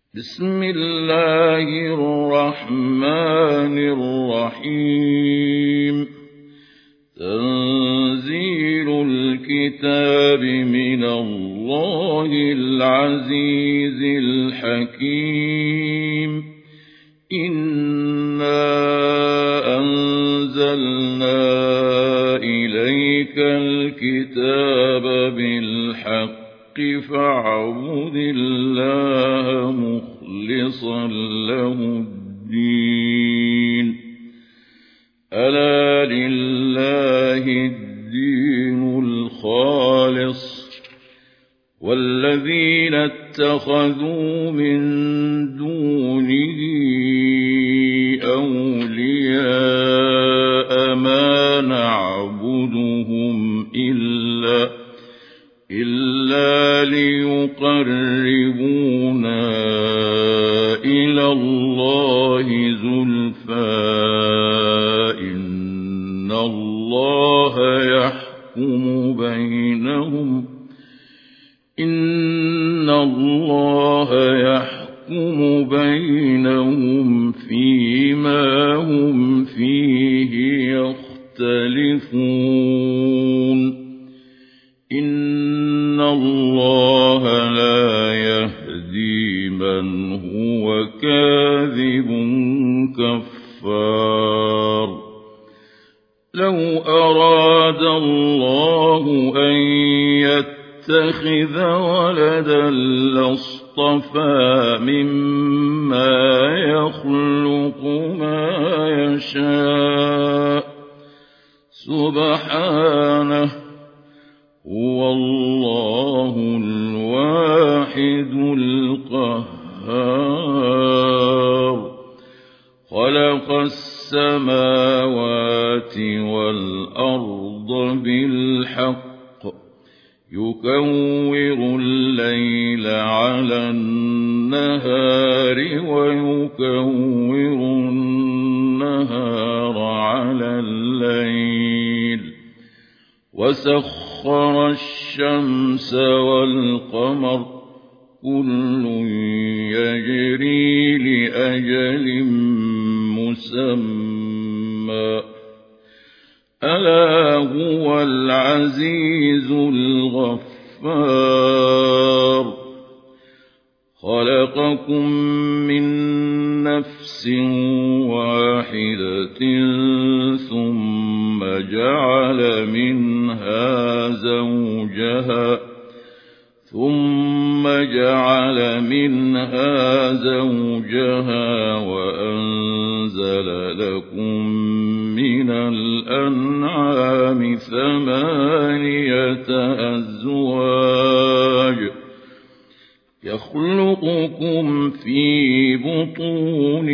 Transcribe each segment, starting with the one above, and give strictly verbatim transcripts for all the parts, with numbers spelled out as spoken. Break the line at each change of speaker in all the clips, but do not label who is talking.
بسم الله الرحمن الرحيم. تنزيل الكتاب من الله العزيز الحكيم. إنا أنزلنا إليك الكتاب بالحق فاعبد الله مخلصا له الدين. ألا لله الدين الخالص، والذين اتخذوا من دونه أولياء ما نعبدهم إلا إلا ليقربونا إلى الله زلفى إن الله يحكم بينهم إن الله يحكم بينهم فيما هم فيه يختلفون. إن الله لا يهدي من هو كاذب كفار. لو أراد الله أن يتخذ ولدا لاصطفى مما يخلق ما يشاء سبحانه، هو الله الواحد القهار. خلق السماوات والأرض بالحق يكور الليل على النهار ويكور النهار على الليل، وسخر الشمس والقمر كل يجري لأجل مسمى. ألا هو العزيز الغفار. خلقكم من نفس واحدة ثم جعل منها زوجها ثم جعل منها زوجها وأنزل لكم من الأنعام ثمانية أزواج يخلقكم في بطون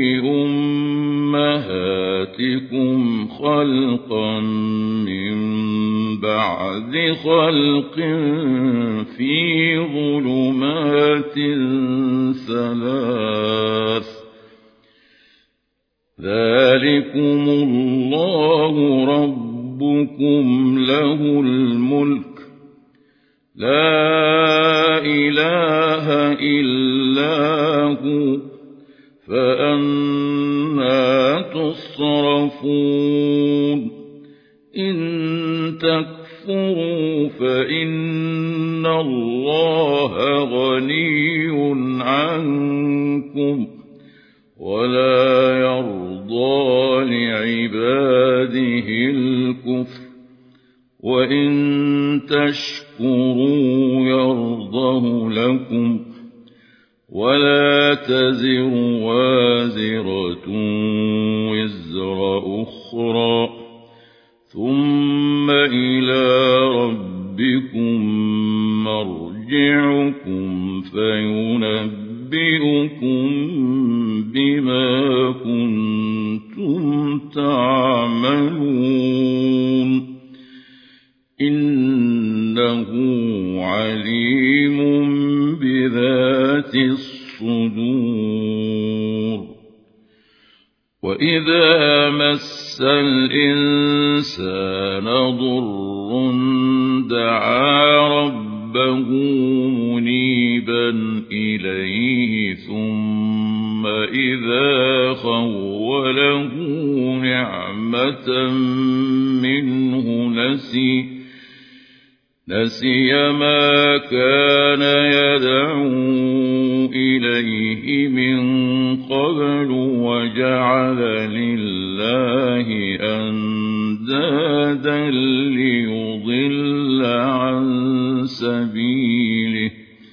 أمهاتكم خلقا من بعد خلق في ظلمات ثلاث. ذلكم الله ربكم له الملك لا إله إلا هو فأنى تصرفون. إن تكفروا فإن الله غني عنكم ولا يرضى لعباده الكفر، وإن تشكروا يرضه لكم ولا تزر وازرة وزر أخرى، ثم إلى ربكم مرجعكم فينبئكم بما كنتم تعملون. إنه عليم بذات الصدور. وإذا مس الإنسان ضر دعا ربه ربه منيبا إليه ثم إذا خوله نعمة منه نسي نسي ما كان يدعو إليه من قبل وجعل لله أندادا ليضل عن سبيله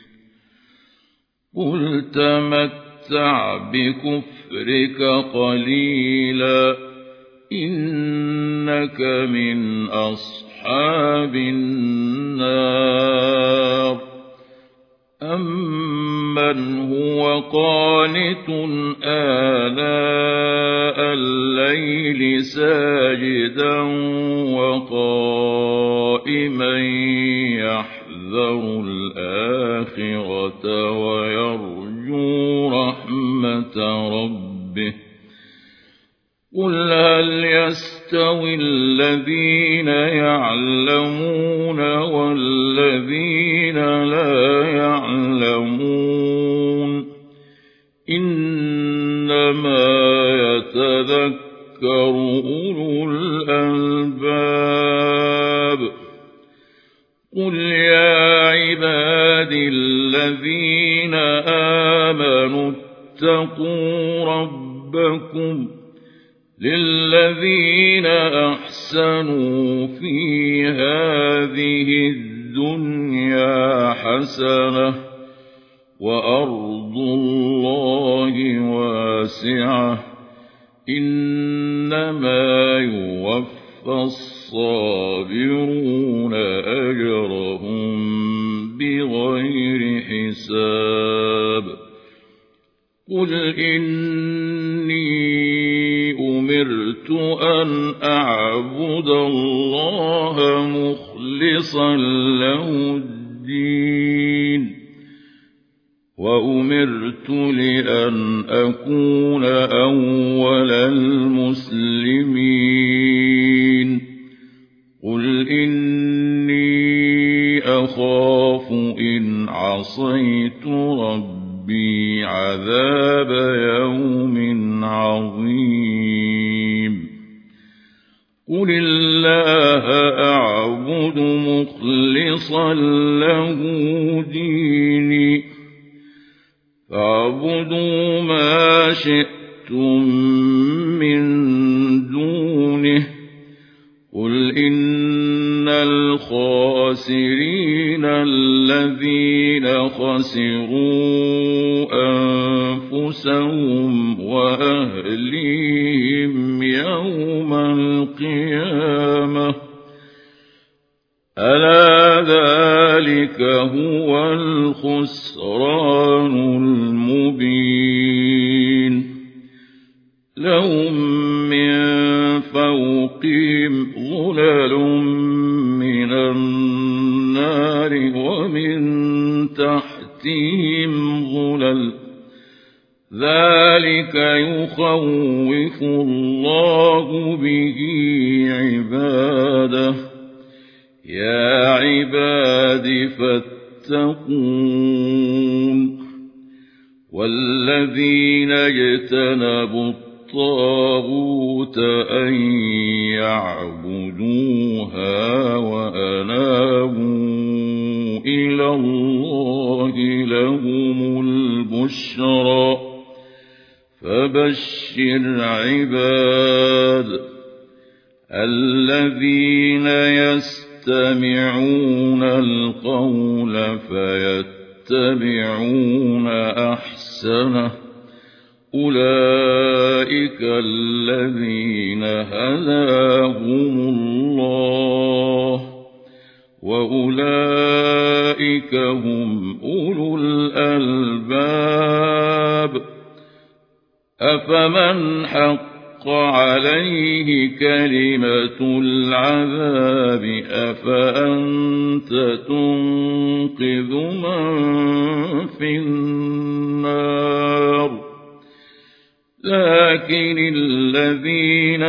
قل تمتع بكفرك قليلا إنك من أصحاب النار أمن هو قانت آلاء الليل ساجدا وقائما يحذر الآخرة ويرجو رحمة ربه قل هل يستوي الذين يعلمون والذين لا يعلمون إنما يتذكر أولو الألباب قل يا عبادي الذين آمنوا اتقوا ربكم للذين أحسنوا في هذه الدنيا حسنة وأرض الله واسعة إنما يوفى الصابرون أجرهم بغير حساب قل إني أمرت أن أعبد الله مخلصا له الدين وأمرت لأن أكون أول المسلمين قل إني أخاف إن عصيت ربي عذاب يوم عظيم قل الله أعبد مخلصا له ديني فاعبدوا ما شئتم من دونه قل إن الخاسرين الذين خسروا أنفسهم وأهليهم يوم القيامة ألا ذلك هو الخسران المبين لهم من فوقهم ظلل من النار ومن تحتهم ظلل ذلك يخوف الله به عباده يا عباد فاتقون والذين اجتنبوا الطاغوت أن يعبدوها وأنابوا إلى الله لهم البشرى فبشر عباد الذين يستمعون القول فيتبعون أحسنه أولئك الذين هداهم الله وأولئك هم أولو الألباب أفمن حق عليه كلمة العذاب أفأنت تنقذ من في النار لكن الذين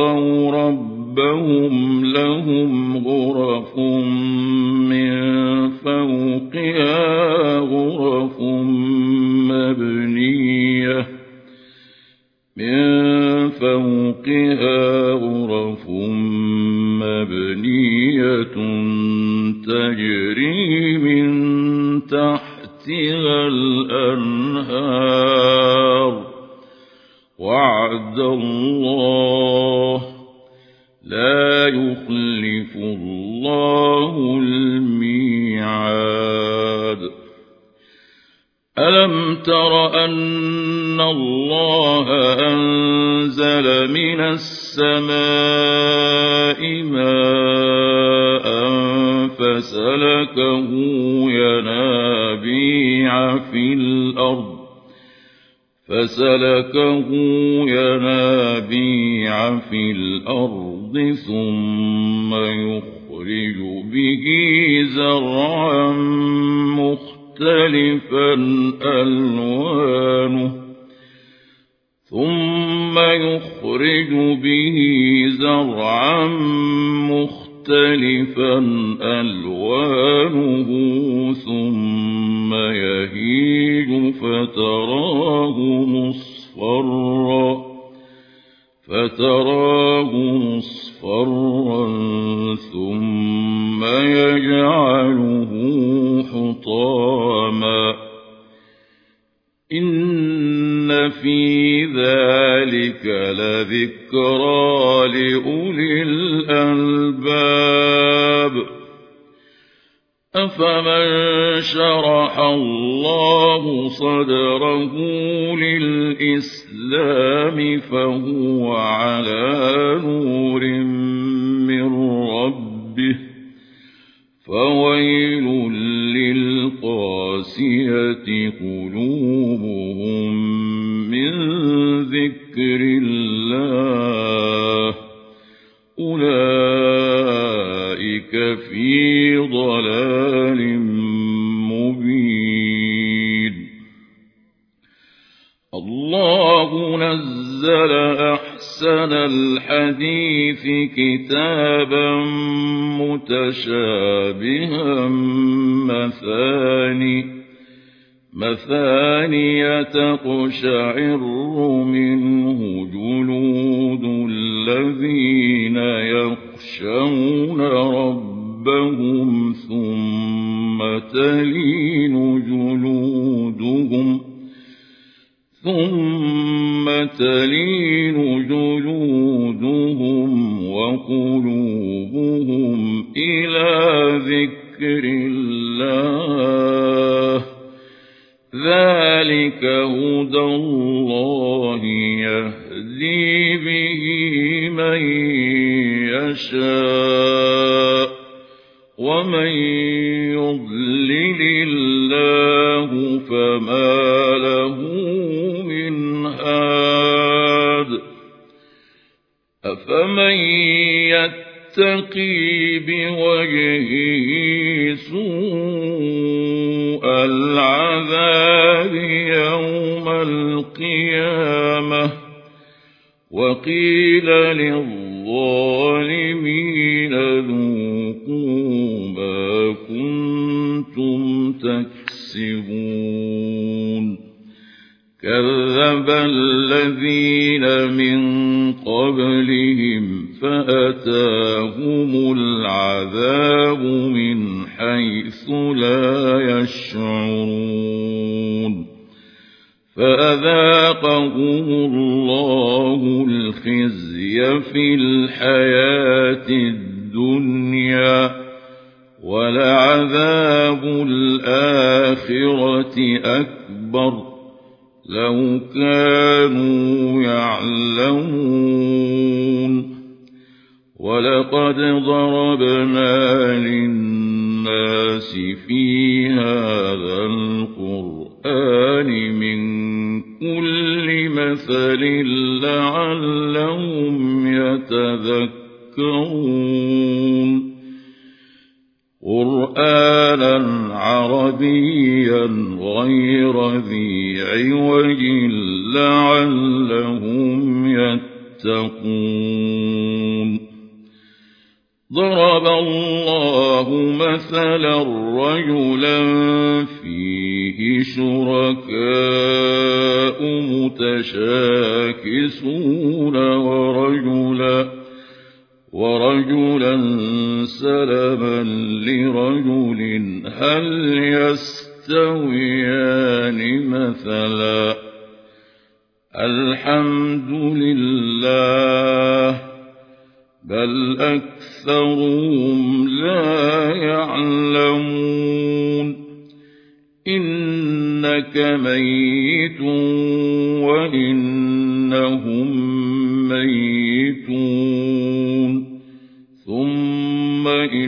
اتقوا ربهم لهم غرف من فوقها غرف مبنية تجري من تحتها الأنهار وعد الله لا يخلف الله الميعاد ألم تر أن الله أنزل من السماء ماء فسلكه ينابيع في الأرض فسلكه ينابيع في الأرض ثم يخرج به زرعا مختلفا ألوانه ثم يخرج به زرعا مختلفا ألوانه ثم يهيج فتراه مصفرا فتراه مصفرا ثم يجعله حطاما إن في ذلك لذكرى لأولي الألباب أفمن شرح الله صدره للإسلام فهو على نور من ربه فويل للقاسية قلوبهم من ذكر الله أولئك في ضلال مبين الله نزل أحسن الحديث كتابا متشابها مثاني مثانية تقشعر منه جلود الذين يخشون ربهم ثم تلين جلودهم ثم تلين جلودهم وقلوبهم إلى ذكر الله ذلك هدى الله يهدي به من يشاء ومن يضلل الله فما له من هاد أفمن يتقي بوجهه سوء العذاب يوم القيامة وقيل للظالمين ذوقوا ما كنتم تكسبون كذب الذين من قبلهم فأتاهم العذاب من حيث لا يشعرون فأذاقهم الله الخزي في الحياة الدنيا ولعذاب الآخرة أكبر لو كانوا يعلمون ولقد ضربنا للناس في هذا القرآن من كل مثل لعلهم يتذكرون قرآنا عربيا غير ذي عوج لعلهم يتقون ضرب الله مثلا رجلا فيه شركاء متشاكسون ورجلا ورجلا سلما لرجل هل يستويان مثلا الحمد لله بل أكثرهم لا يعلمون إنك ميت وإنهم ميتون ثم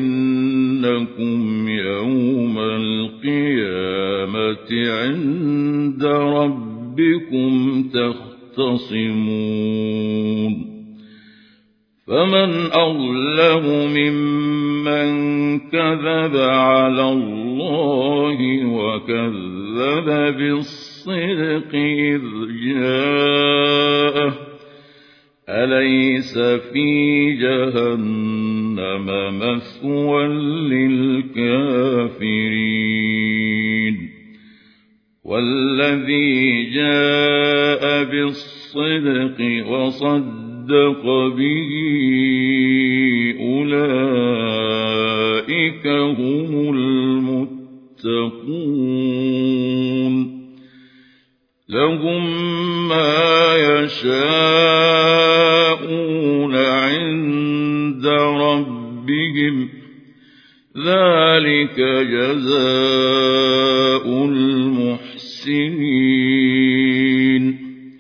إنكم يوم القيامة عند ربكم تختصمون فمن أظلم ممن كذب على الله وكذب بالصدق إذ جاءه أليس في جهنم مثوى للكافرين والذي جاء بالصدق وصدق به أولئك هم المتقون لهم ما يشاءون عند ربهم ذلك جزاء المحسنين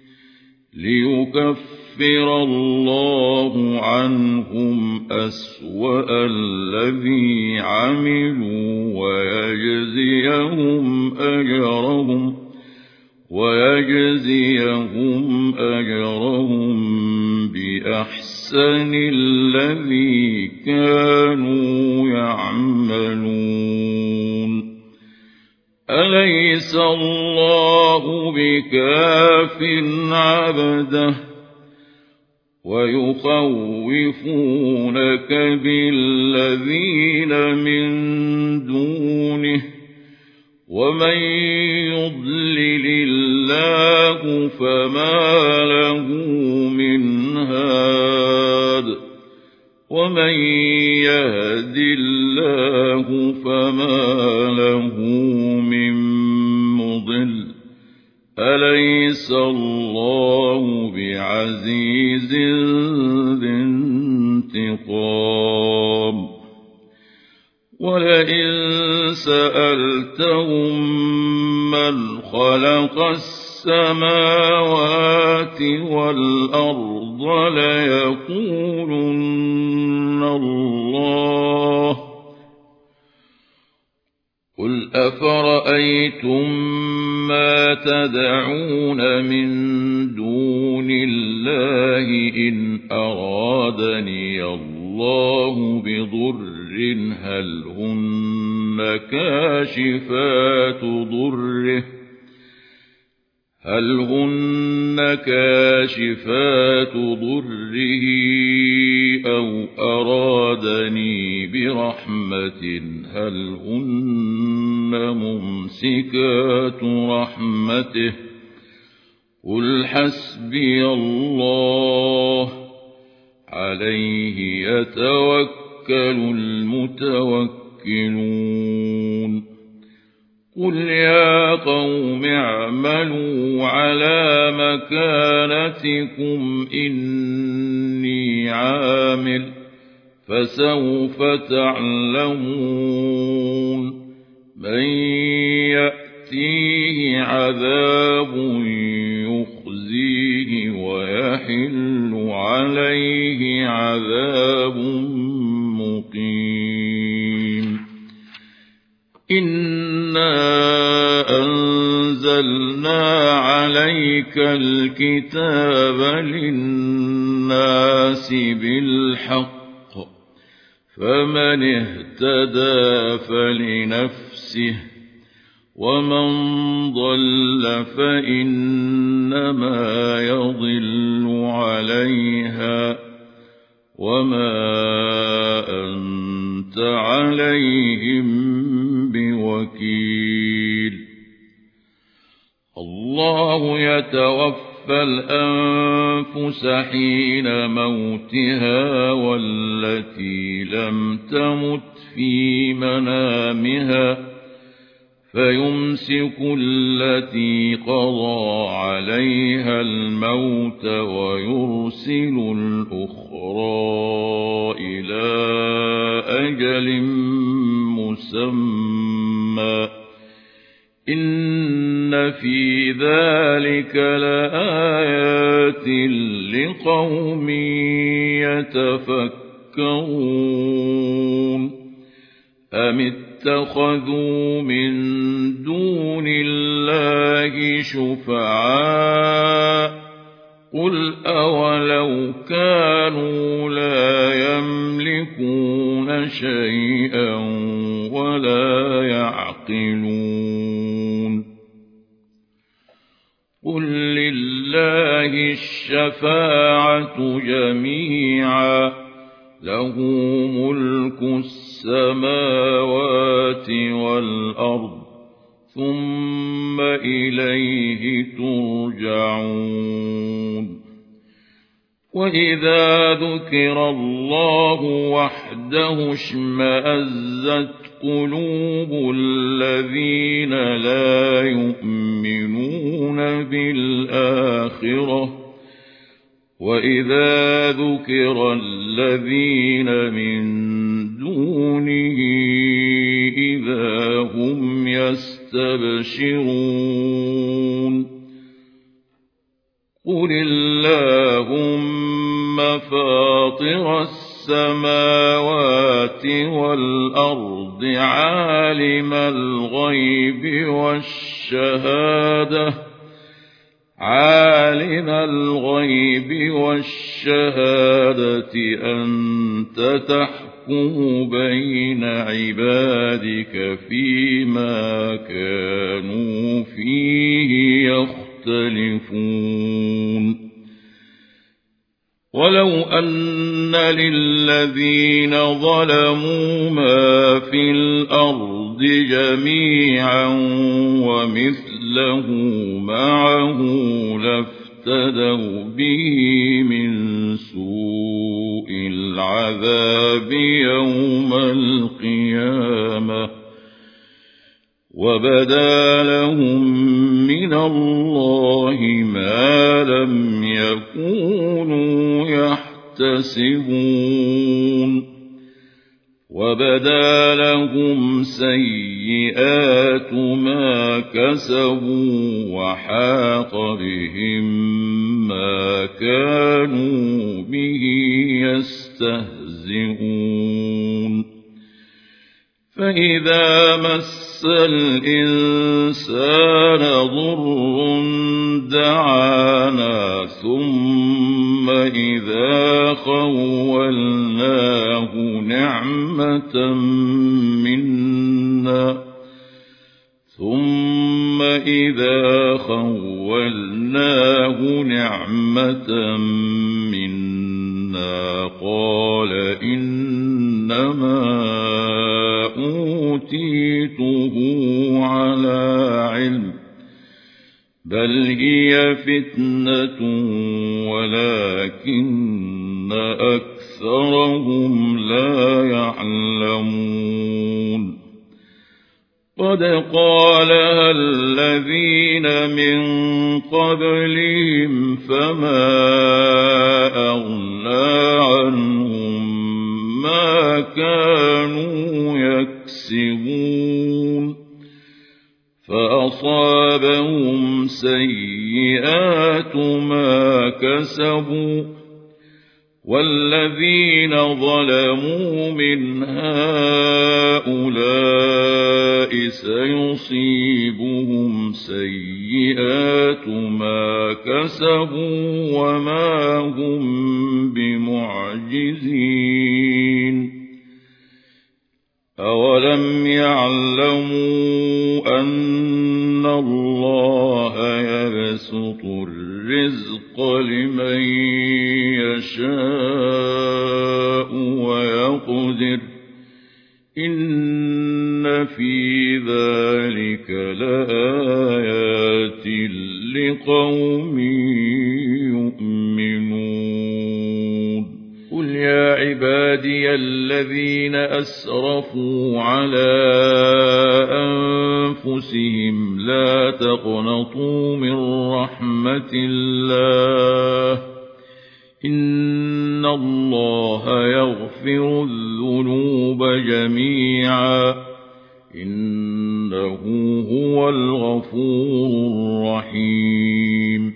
ليكفر الله عنهم أسوأ الذي عملوا ويجزيهم أجرهم ويجزيهم أجرهم بأحسن الذي كانوا يعملون أليس الله بكاف عبده ويخوفونك بالذين من دونه ومن يضلل الله فما له من هاد ومن يهد الله فما له من مضل أليس الله بعزيز ذي انتقام ولئن سألتهم من خلق السماوات والأرض ليقولن الله قل أفرأيتم ما تدعون من دون الله إن أرادني الله بضر هل هن كاشفات ضره هل هن كاشفات ضره أو أرادني برحمة هل هن ممسكات رحمته قل حسبي الله عليه يتوكل المتوكلون قل يا قوم اعملوا على مكانتكم إني عامل فسوف تعلمون من يأتيه عذاب يخزيه ويحل عليه عذاب مقيم إنا أنزلنا عليك الكتاب للناس بالحق فمن اهتدى فلنفسه ومن ضل فإنما يضل عليها وما أنت عليهم بوكيل الله يتوفى الأنفس حين موتها والتي لم تمت في منامها فيمسك التي قضى عليها الموت ويرسل الأخرى إلى أجل مسمى إن في ذلك لآيات لقوم يتفكرون أم اتخذوا من دون الله شفعاء قل أولو كانوا لا يملكون شيئا ولا يعقلون قل لله الشفاعة جميعا له ملك السماوات والأرض ثم إليه ترجعون وإذا ذكر الله وحده اشمأزت قلوب الذين لا يؤمنون بالآخرة وإذا ذكر الذين من دونه إذا هم يستبشرون قل اللهم فاطر السماوات والأرض عالم الغيب والشهادة عالم الغيب والشهادة أنت تحكم بين عبادك فيما كانوا فيه يختلفون ولو أن للذين ظلموا ما في الأرض جميعا ومثله معه لافتدوا به من سوء العذاب يوم القيامة وبدا لهم من الله ما لم يكونوا يحتسبون وبدا لهم سيئات ما كسبوا وحاق بهم ما كانوا به يستهزئون فإذا مس الإنسان ضر دعانا ثم إذا خولناه نعمة منا ثم إذا خولناه نعمة منا قال إنما أوتيته على علم بل هي فتنة ولكن أكثرهم لا يعلمون قد قالها الذين من قبلهم فما أغنى عنهم ما كانوا يكسبون فأصابهم سيئات ما كسبوا والذين ظلموا من هؤلاء سيصيبهم سيئات ما كسبوا وما هم بمعجزين أولم يعلموا أن الله يبسط الرزق لمن يشاء ويقدر إن في ذلك لآيات لقوم يؤمنون قل يا عبادي الذين أسرفوا على أنفسهم لا تقنطوا من رحمة الله إن الله يغفر الذنوب جميعا إنه هو الغفور الرحيم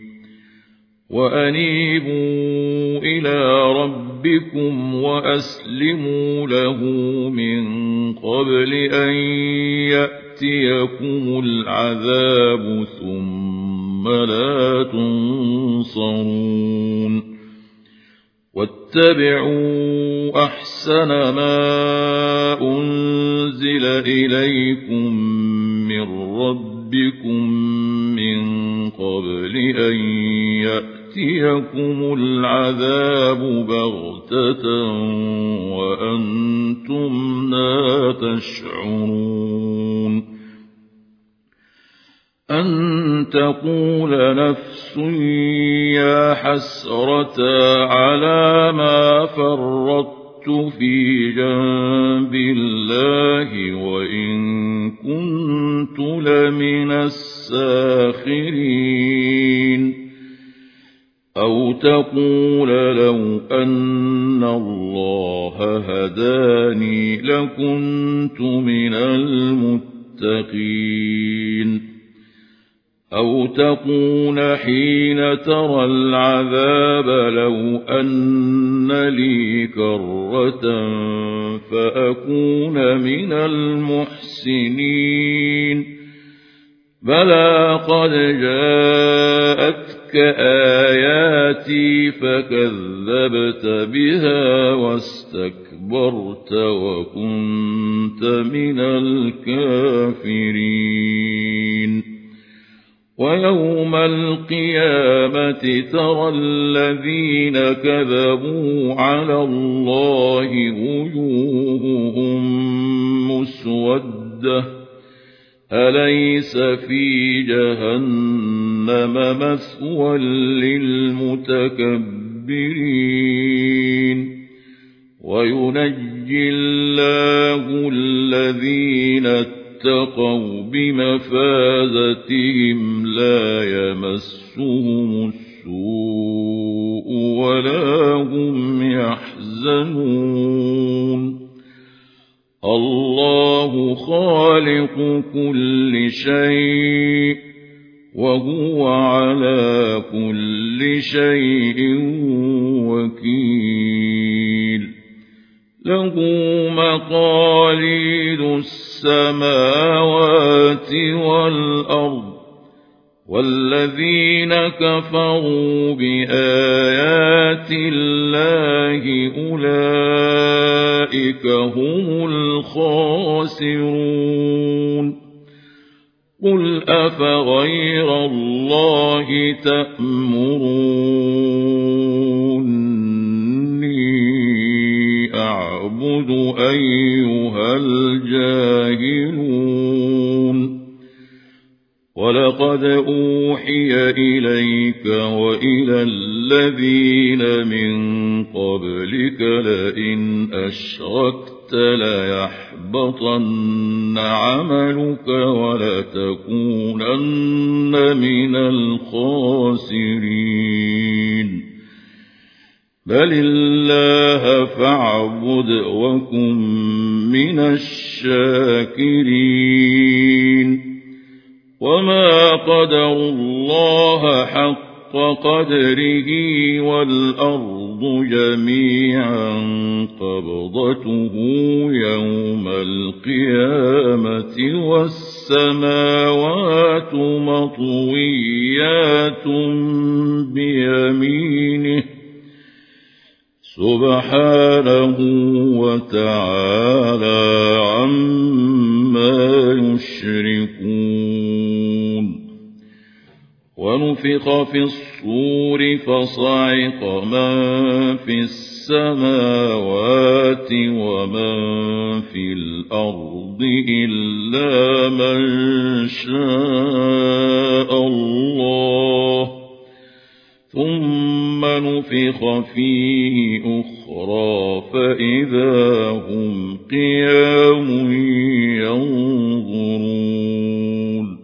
وأنيبوا إلى ربكم وأسلموا له من قبل أن يأتيكم العذاب ثم لا تنصرون واتبعوا أحسن ما أنزل إليكم من ربكم من قبل أن يأتيكم العذاب بغتة وأنتم لا تشعرون أن تقول نفس يا حسرة على ما فرطت في جنب الله وإن كنت لمن الساخرين أو تقول لو أن الله هداني لكنت من المتقين أو تقول حين ترى العذاب لو أن لي كرة فأكون من المحسنين بلى قد جاءتك آياتي فكذبت بها واستكبرت وكنت من الكافرين ويوم القيامة ترى الذين كذبوا على الله وجوههم مسودة أليس في جهنم مثوى للمتكبرين وينجي الله الذين اتقوا بمفازتهم لا يمسهم السوء ولا هم يحزنون الله خالق كل شيء وهو على كل شيء وكيل له مقاليد السماوات والأرض والذين كفروا بآيات الله أولئك هم الخاسرون قل أفغير الله تأمروني أعبد أيها الجاهلون ولقد أوحي إليك وإلى الذين من قبلك لئن أشركت ليحبطن عملك ولتكونن من الخاسرين بل الله فاعبد وكن من الشاكرين وما قدروا الله حق قدره والأرض جميعا قبضته يوم القيامة والسماوات مطويات بيمينه سبحانه وتعالى عما يشركون ونفخ في الصور فصعق من في السماوات ومن في الأرض إلا من شاء الله ثم نفخ فيه أخرى فإذا هم قيام ينظرون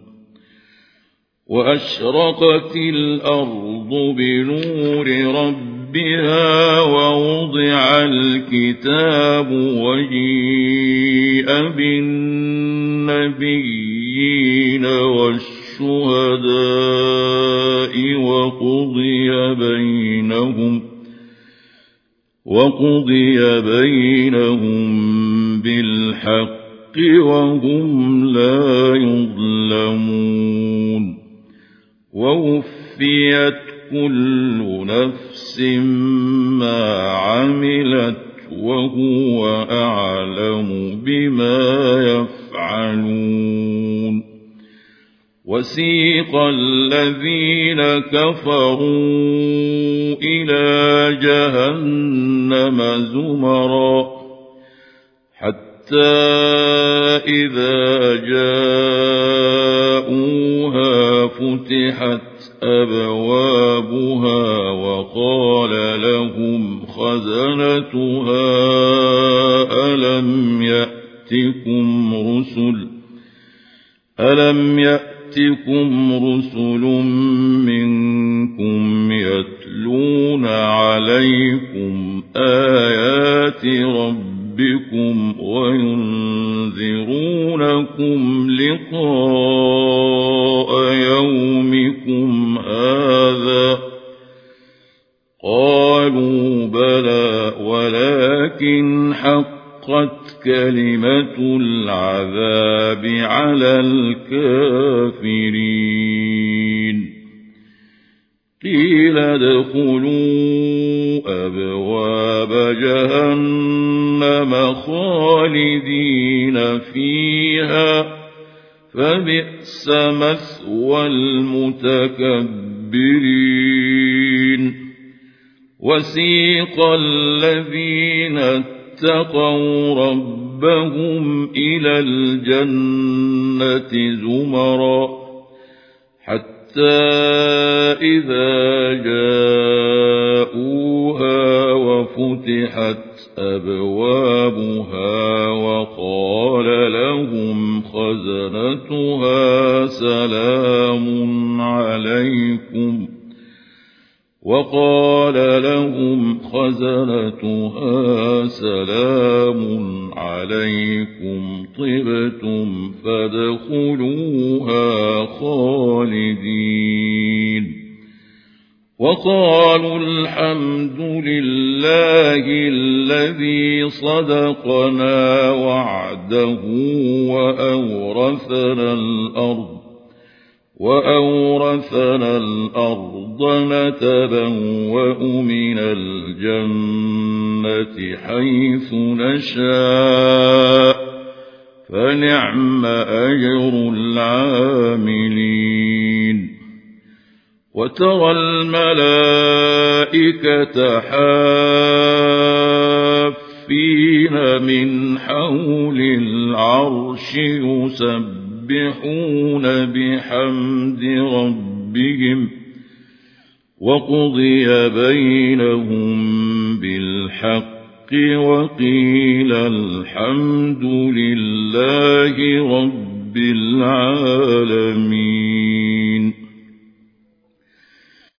وأشرقت الأرض بنور ربها ووضع الكتاب وجيء بالنبيين والشهداء وقضي بينهم وقضي بينهم بالحق وهم لا يظلمون ووفيت كل نفس ما عملت وهو أعلم بما يفعلون وسيق الذين كفروا إلى جهنم زمرا حتى إذا جاءوها فتحت أبوابها وقال لهم خزنتها ألم يأتكم رسل ألم يأتكم رسل منكم يتلون عليكم آيات ربكم وينذرونكم لقاء يومكم هذا قالوا بلى ولكن حقت كلمة العذاب على الكافرين قيل ادخلوا أبواب جهنم خالدين فيها فبئس مثوى المتكبرين وسيق الذين اتقوا ربهم إلى الجنة زمرا حتى إذا جاءوها وفتحت أبوابها وقال لهم خزنتها سلام عليكم وقال لهم خزنتها سلام عليكم طبتم فادخلوها خالدين وقالوا الحمد لله الذي صدقنا وعده وأورثنا الأرض وأورثنا الأرض نتبوأ من الجنة حيث نشاء فنعم أجر العاملين وترى الملائكة حافين من حول العرش يسبحون يسبحون بحمد ربهم وقضي بينهم بالحق وقيل الحمد لله رب العالمين